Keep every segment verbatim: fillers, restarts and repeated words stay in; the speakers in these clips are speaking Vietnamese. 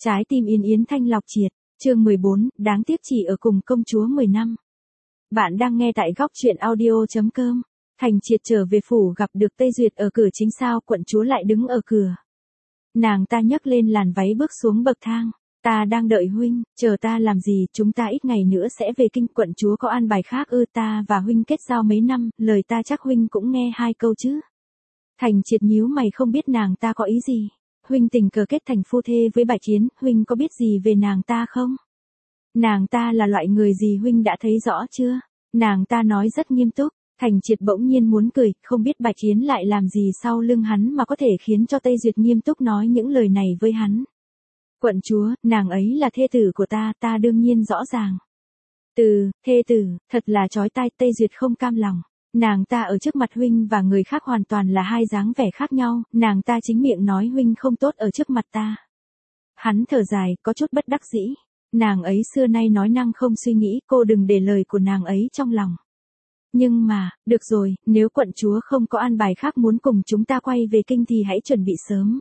Trái tim Yên Yến thanh lọc triệt, chương mười bốn, đáng tiếc chỉ ở cùng công chúa mười năm. Bạn đang nghe tại góc truyện audio.com. Thành Triệt trở về phủ gặp được Tây Duyệt ở cửa chính sao, quận chúa lại đứng ở cửa. Nàng ta nhấc lên làn váy bước xuống bậc thang. Ta đang đợi huynh, chờ ta làm gì, chúng ta ít ngày nữa sẽ về kinh, quận chúa có an bài khác ư? Ta và huynh kết giao mấy năm, lời ta chắc huynh cũng nghe hai câu chứ. Thành Triệt nhíu mày không biết nàng ta có ý gì. Huynh tình cờ kết thành phu thê với Bạch Chiến, huynh có biết gì về nàng ta không? Nàng ta là loại người gì huynh đã thấy rõ chưa? Nàng ta nói rất nghiêm túc. Thành Triệt bỗng nhiên muốn cười, không biết Bạch Chiến lại làm gì sau lưng hắn mà có thể khiến cho Tây Duyệt nghiêm túc nói những lời này với hắn. Quận chúa, nàng ấy là thê tử của ta, ta đương nhiên rõ ràng. Từ, thê tử, thật là chói tai. Tây Duyệt không cam lòng. Nàng ta ở trước mặt huynh và người khác hoàn toàn là hai dáng vẻ khác nhau, nàng ta chính miệng nói huynh không tốt ở trước mặt ta. Hắn thở dài, có chút bất đắc dĩ. Nàng ấy xưa nay nói năng không suy nghĩ, cô đừng để lời của nàng ấy trong lòng. Nhưng mà, được rồi, nếu quận chúa không có an bài khác muốn cùng chúng ta quay về kinh thì hãy chuẩn bị sớm.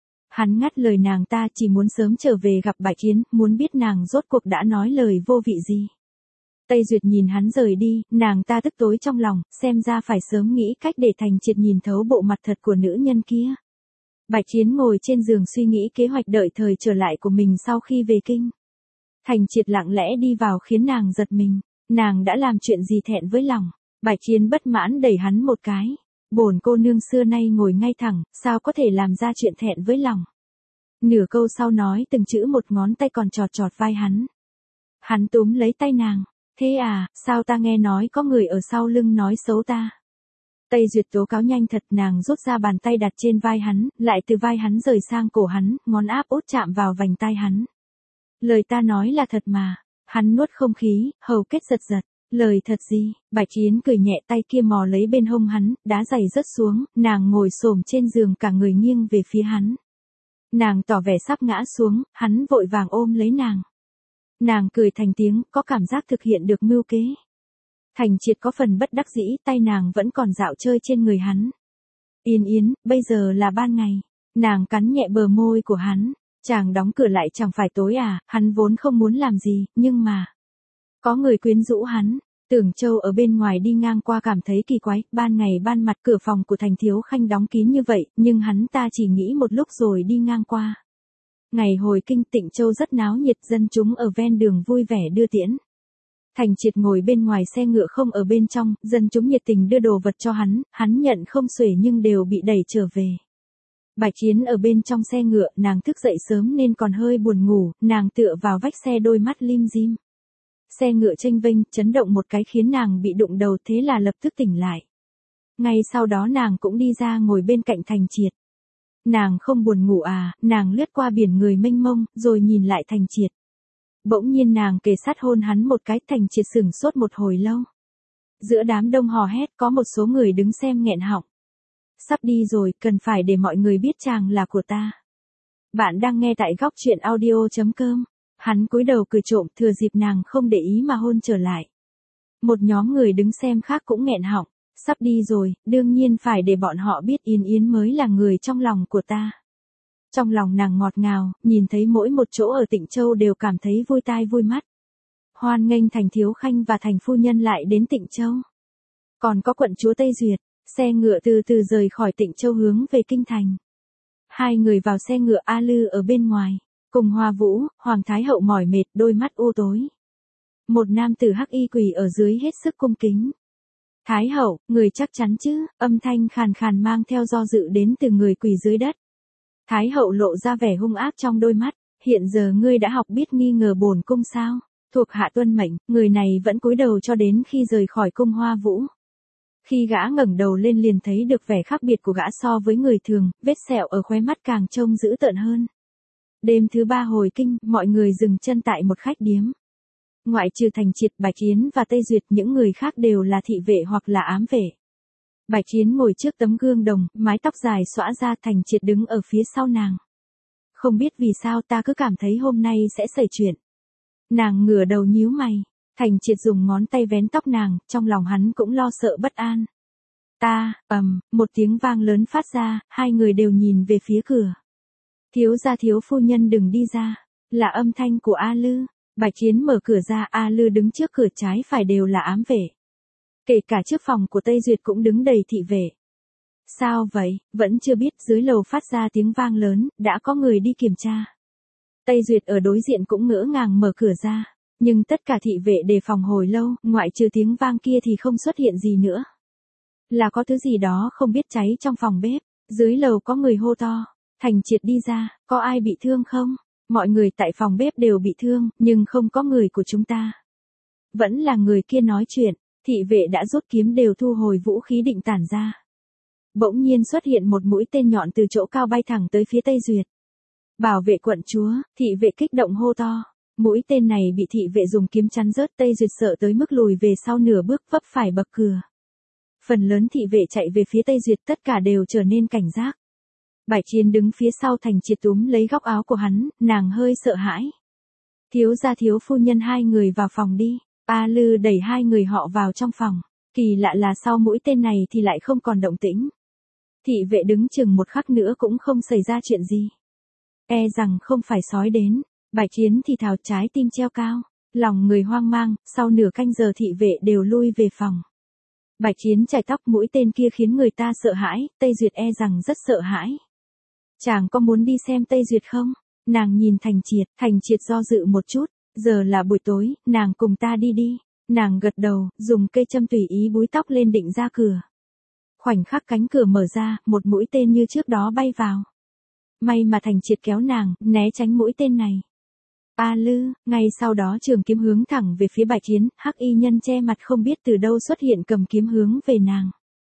Hắn ngắt lời nàng ta, chỉ muốn sớm trở về gặp Bạch Chiến, muốn biết nàng rốt cuộc đã nói lời vô vị gì. Tây Duyệt nhìn hắn rời đi, nàng ta tức tối trong lòng, xem ra phải sớm nghĩ cách để Thành Triệt nhìn thấu bộ mặt thật của nữ nhân kia. Bạch Chiến ngồi trên giường suy nghĩ kế hoạch đợi thời trở lại của mình sau khi về kinh. Thành Triệt lặng lẽ đi vào khiến nàng giật mình, nàng đã làm chuyện gì thẹn với lòng. Bạch Chiến bất mãn đẩy hắn một cái. Bổn cô nương xưa nay ngồi ngay thẳng, sao có thể làm ra chuyện thẹn với lòng. Nửa câu sau nói từng chữ một, ngón tay còn chọt chọt vai hắn. Hắn túm lấy tay nàng. Thế à, sao ta nghe nói có người ở sau lưng nói xấu ta. Tây Duyệt tố cáo nhanh thật, nàng rút ra bàn tay đặt trên vai hắn, lại từ vai hắn rời sang cổ hắn, ngón áp út chạm vào vành tai hắn. Lời ta nói là thật mà. Hắn nuốt không khí, hầu kết giật giật. Lời thật gì? Bạch Chiến cười nhẹ, tay kia mò lấy bên hông hắn, đá giày rớt xuống, nàng ngồi xổm trên giường cả người nghiêng về phía hắn. Nàng tỏ vẻ sắp ngã xuống, hắn vội vàng ôm lấy nàng. Nàng cười thành tiếng, có cảm giác thực hiện được mưu kế. Thành Triệt có phần bất đắc dĩ, tay nàng vẫn còn dạo chơi trên người hắn. Yên Yến, bây giờ là ban ngày. Nàng cắn nhẹ bờ môi của hắn. Chàng đóng cửa lại chẳng phải tối à, hắn vốn không muốn làm gì, nhưng mà... Có người quyến rũ hắn. Tưởng Châu ở bên ngoài đi ngang qua cảm thấy kỳ quái, ban ngày ban mặt cửa phòng của Thành Thiếu Khanh đóng kín như vậy, nhưng hắn ta chỉ nghĩ một lúc rồi đi ngang qua. Ngày hồi kinh, Tịnh Châu rất náo nhiệt, dân chúng ở ven đường vui vẻ đưa tiễn. Thành Triệt ngồi bên ngoài xe ngựa không ở bên trong, dân chúng nhiệt tình đưa đồ vật cho hắn, hắn nhận không xuể nhưng đều bị đẩy trở về. Bạch Chiến ở bên trong xe ngựa, nàng thức dậy sớm nên còn hơi buồn ngủ, nàng tựa vào vách xe đôi mắt lim dim. Xe ngựa chênh vênh, chấn động một cái khiến nàng bị đụng đầu, thế là lập tức tỉnh lại. Ngay sau đó nàng cũng đi ra ngồi bên cạnh Thành Triệt. Nàng không buồn ngủ à, nàng lướt qua biển người mênh mông, rồi nhìn lại Thành Triệt. Bỗng nhiên nàng kề sát hôn hắn một cái, Thành Triệt sửng sốt một hồi lâu. Giữa đám đông hò hét có một số người đứng xem nghẹn họng. Sắp đi rồi, cần phải để mọi người biết chàng là của ta. Bạn đang nghe tại góc truyện audio.com. Hắn cúi đầu cười trộm, thừa dịp nàng không để ý mà hôn trở lại. Một nhóm người đứng xem khác cũng nghẹn họng. Sắp đi rồi, đương nhiên phải để bọn họ biết Yên Yến mới là người trong lòng của ta. Trong lòng nàng ngọt ngào, nhìn thấy mỗi một chỗ ở Tịnh Châu đều cảm thấy vui tai vui mắt. Hoan nghênh Thành Thiếu Khanh và Thành Phu Nhân lại đến Tịnh Châu. Còn có quận chúa Tây Duyệt, xe ngựa từ từ rời khỏi Tịnh Châu hướng về kinh thành. Hai người vào xe ngựa, A Lư ở bên ngoài. Cùng Hoa Vũ, Hoàng Thái Hậu mỏi mệt, đôi mắt u tối. Một nam tử hắc y quỳ ở dưới hết sức cung kính. Thái Hậu, người chắc chắn chứ? Âm thanh khàn khàn mang theo do dự đến từ người quỳ dưới đất. Thái Hậu lộ ra vẻ hung ác trong đôi mắt. Hiện giờ ngươi đã học biết nghi ngờ bổn cung sao? Thuộc hạ tuân mệnh, người này vẫn cúi đầu cho đến khi rời khỏi cung Hoa Vũ. Khi gã ngẩng đầu lên liền thấy được vẻ khác biệt của gã so với người thường, vết sẹo ở khóe mắt càng trông dữ tợn hơn. Đêm thứ ba hồi kinh, mọi người dừng chân tại một khách điếm. Ngoại trừ Thành Triệt, Bạch Chiến và Tây Duyệt, những người khác đều là thị vệ hoặc là ám vệ. Bạch Chiến ngồi trước tấm gương đồng, mái tóc dài xõa ra, Thành Triệt đứng ở phía sau nàng. Không biết vì sao ta cứ cảm thấy hôm nay sẽ xảy chuyện. Nàng ngửa đầu nhíu mày. Thành Triệt dùng ngón tay vén tóc nàng, trong lòng hắn cũng lo sợ bất an. Ta, ầm, một tiếng vang lớn phát ra, hai người đều nhìn về phía cửa. Thiếu gia thiếu phu nhân đừng đi ra. Là âm thanh của A Lư. Bạch Chiến mở cửa ra, A Lư đứng trước cửa, trái phải đều là ám vệ. Kể cả trước phòng của Tây Duyệt cũng đứng đầy thị vệ. Sao vậy, vẫn chưa biết, dưới lầu phát ra tiếng vang lớn, đã có người đi kiểm tra. Tây Duyệt ở đối diện cũng ngỡ ngàng mở cửa ra, nhưng tất cả thị vệ đề phòng hồi lâu, ngoại trừ tiếng vang kia thì không xuất hiện gì nữa. Là có thứ gì đó không biết cháy trong phòng bếp, dưới lầu có người hô to, Thành Triệt đi ra, có ai bị thương không? Mọi người tại phòng bếp đều bị thương, nhưng không có người của chúng ta. Vẫn là người kia nói chuyện, thị vệ đã rút kiếm đều thu hồi vũ khí định tản ra. Bỗng nhiên xuất hiện một mũi tên nhọn từ chỗ cao bay thẳng tới phía Tây Duyệt. Bảo vệ quận chúa, thị vệ kích động hô to. Mũi tên này bị thị vệ dùng kiếm chắn rớt, Tây Duyệt sợ tới mức lùi về sau nửa bước, vấp phải bậc cửa. Phần lớn thị vệ chạy về phía Tây Duyệt, tất cả đều trở nên cảnh giác. Bạch Chiến đứng phía sau Thành Triệt túm lấy góc áo của hắn, nàng hơi sợ hãi. Thiếu gia thiếu phu nhân, hai người vào phòng đi. A Lư đẩy hai người họ vào trong phòng. Kỳ lạ là sau mũi tên này thì lại không còn động tĩnh. Thị vệ đứng chừng một khắc nữa cũng không xảy ra chuyện gì. E rằng không phải sói đến. Bạch Chiến thì thào, trái tim treo cao. Lòng người hoang mang, sau nửa canh giờ thị vệ đều lui về phòng. Bạch Chiến chải tóc, mũi tên kia khiến người ta sợ hãi, Tây Duyệt e rằng rất sợ hãi. Chàng có muốn đi xem Tây Duyệt không? Nàng nhìn Thành Triệt, Thành Triệt do dự một chút, giờ là buổi tối, nàng cùng ta đi đi. Nàng gật đầu, dùng cây châm tùy ý búi tóc lên định ra cửa. Khoảnh khắc cánh cửa mở ra, một mũi tên như trước đó bay vào. May mà Thành Triệt kéo nàng, né tránh mũi tên này. A Lư, ngay sau đó trường kiếm hướng thẳng về phía Bạch Chiến, hắc y nhân che mặt không biết từ đâu xuất hiện cầm kiếm hướng về nàng.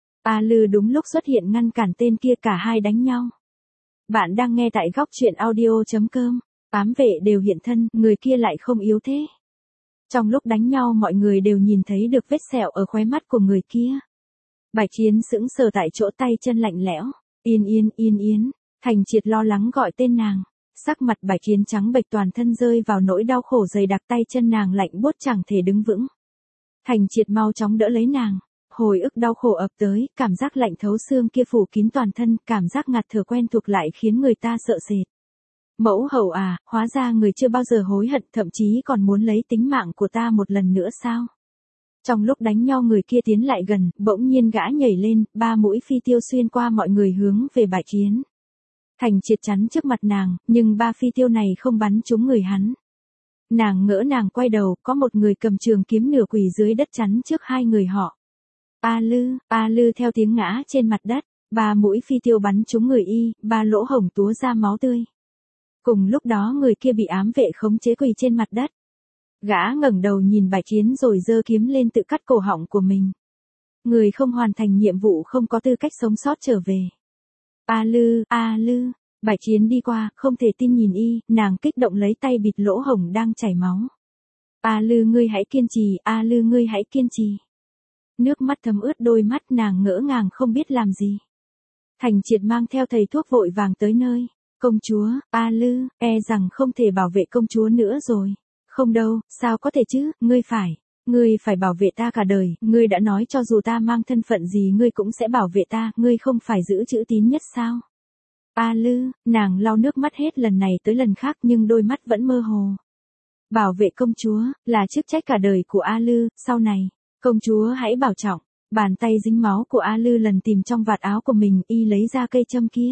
A Lư đúng lúc xuất hiện ngăn cản tên kia, cả hai đánh nhau. Bạn đang nghe tại góc truyện audio chấm com. Ám vệ đều hiện thân, người kia lại không yếu thế. Trong lúc đánh nhau mọi người đều nhìn thấy được vết sẹo ở khóe mắt của người kia. Bạch Chiến sững sờ tại chỗ, tay chân lạnh lẽo. Yên yên yên yên. Thành Triệt lo lắng gọi tên nàng. Sắc mặt Bạch Chiến trắng bệch, toàn thân rơi vào nỗi đau khổ dày đặc, tay chân nàng lạnh buốt chẳng thể đứng vững. Thành Triệt mau chóng đỡ lấy nàng. Hồi ức đau khổ ập tới, cảm giác lạnh thấu xương kia phủ kín toàn thân, cảm giác ngạt thở quen thuộc lại khiến người ta sợ sệt. Mẫu hậu à, hóa ra người chưa bao giờ hối hận, thậm chí còn muốn lấy tính mạng của ta một lần nữa sao? Trong lúc đánh nhau người kia tiến lại gần, bỗng nhiên gã nhảy lên, ba mũi phi tiêu xuyên qua mọi người hướng về Bạch Chiến. Thành Triệt chắn trước mặt nàng, nhưng ba phi tiêu này không bắn trúng người hắn. Nàng ngỡ, nàng quay đầu, có một người cầm trường kiếm nửa quỳ dưới đất chắn trước hai người họ. A Lư, A Lư theo tiếng ngã trên mặt đất, ba mũi phi tiêu bắn trúng người y, ba lỗ hổng túa ra máu tươi. Cùng lúc đó người kia bị ám vệ khống chế quỳ trên mặt đất. Gã ngẩng đầu nhìn Bạch Chiến rồi giơ kiếm lên tự cắt cổ họng của mình. Người không hoàn thành nhiệm vụ không có tư cách sống sót trở về. A Lư, A Lư, Bạch Chiến đi qua, không thể tin nhìn y, nàng kích động lấy tay bịt lỗ hổng đang chảy máu. A Lư ngươi hãy kiên trì, A Lư ngươi hãy kiên trì. Nước mắt thấm ướt đôi mắt, nàng ngỡ ngàng không biết làm gì. Thành Triệt mang theo thầy thuốc vội vàng tới nơi. Công chúa, A Lư, e rằng không thể bảo vệ công chúa nữa rồi. Không đâu, sao có thể chứ, ngươi phải, ngươi phải bảo vệ ta cả đời, ngươi đã nói cho dù ta mang thân phận gì ngươi cũng sẽ bảo vệ ta, ngươi không phải giữ chữ tín nhất sao? A Lư, nàng lau nước mắt hết lần này tới lần khác nhưng đôi mắt vẫn mơ hồ. Bảo vệ công chúa, là chức trách cả đời của A Lư, sau này, công chúa hãy bảo trọng. Bàn tay dính máu của A Lư lần tìm trong vạt áo của mình, y lấy ra cây châm kia.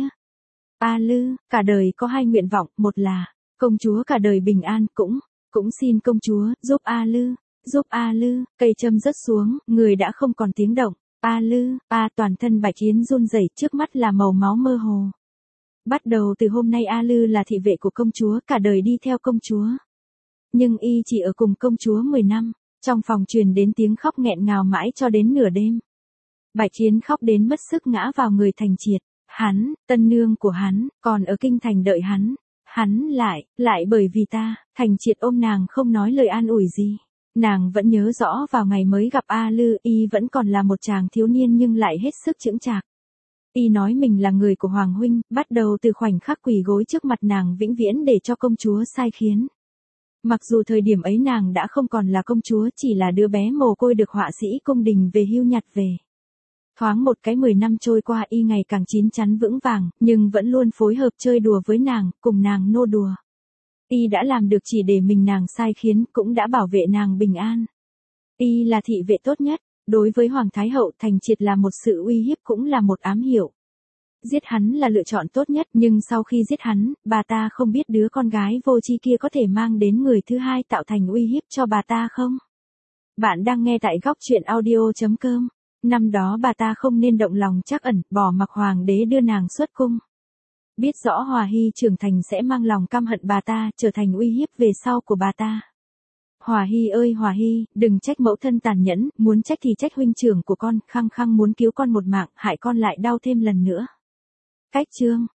A Lư, cả đời có hai nguyện vọng, một là, công chúa cả đời bình an, cũng, cũng xin công chúa, giúp A Lư, giúp A Lư, cây châm rớt xuống, người đã không còn tiếng động. A Lư, A toàn thân Bạch Chiến run rẩy, trước mắt là màu máu mơ hồ. Bắt đầu từ hôm nay A Lư là thị vệ của công chúa, cả đời đi theo công chúa. Nhưng y chỉ ở cùng công chúa mười năm, trong phòng truyền đến tiếng khóc nghẹn ngào mãi cho đến nửa đêm. Bạch Chiến khóc đến mất sức ngã vào người Thành Triệt. Hắn, tân nương của hắn, còn ở kinh thành đợi hắn. Hắn lại, lại bởi vì ta, Thành Triệt ôm nàng không nói lời an ủi gì. Nàng vẫn nhớ rõ vào ngày mới gặp A Lư, y vẫn còn là một chàng thiếu niên nhưng lại hết sức chững chạc. Y nói mình là người của Hoàng huynh, bắt đầu từ khoảnh khắc quỳ gối trước mặt nàng vĩnh viễn để cho công chúa sai khiến. Mặc dù thời điểm ấy nàng đã không còn là công chúa, chỉ là đứa bé mồ côi được họa sĩ cung đình về hưu nhặt về. Thoáng một cái mười năm trôi qua, y ngày càng chín chắn vững vàng, nhưng vẫn luôn phối hợp chơi đùa với nàng, cùng nàng nô đùa. Y đã làm được chỉ để mình nàng sai khiến, cũng đã bảo vệ nàng bình an. Y là thị vệ tốt nhất, đối với Hoàng Thái Hậu Thành Triệt là một sự uy hiếp cũng là một ám hiệu. Giết hắn là lựa chọn tốt nhất, nhưng sau khi giết hắn, bà ta không biết đứa con gái vô tri kia có thể mang đến người thứ hai tạo thành uy hiếp cho bà ta không? Bạn đang nghe tại góc truyện audio chấm com. Năm đó bà ta không nên động lòng trắc ẩn, bỏ mặc hoàng đế đưa nàng xuất cung. Biết rõ Hòa Hy trưởng thành sẽ mang lòng căm hận bà ta, trở thành uy hiếp về sau của bà ta. Hòa Hy ơi Hòa Hy, đừng trách mẫu thân tàn nhẫn, muốn trách thì trách huynh trưởng của con, khăng khăng muốn cứu con một mạng, hại con lại đau thêm lần nữa. Cách chương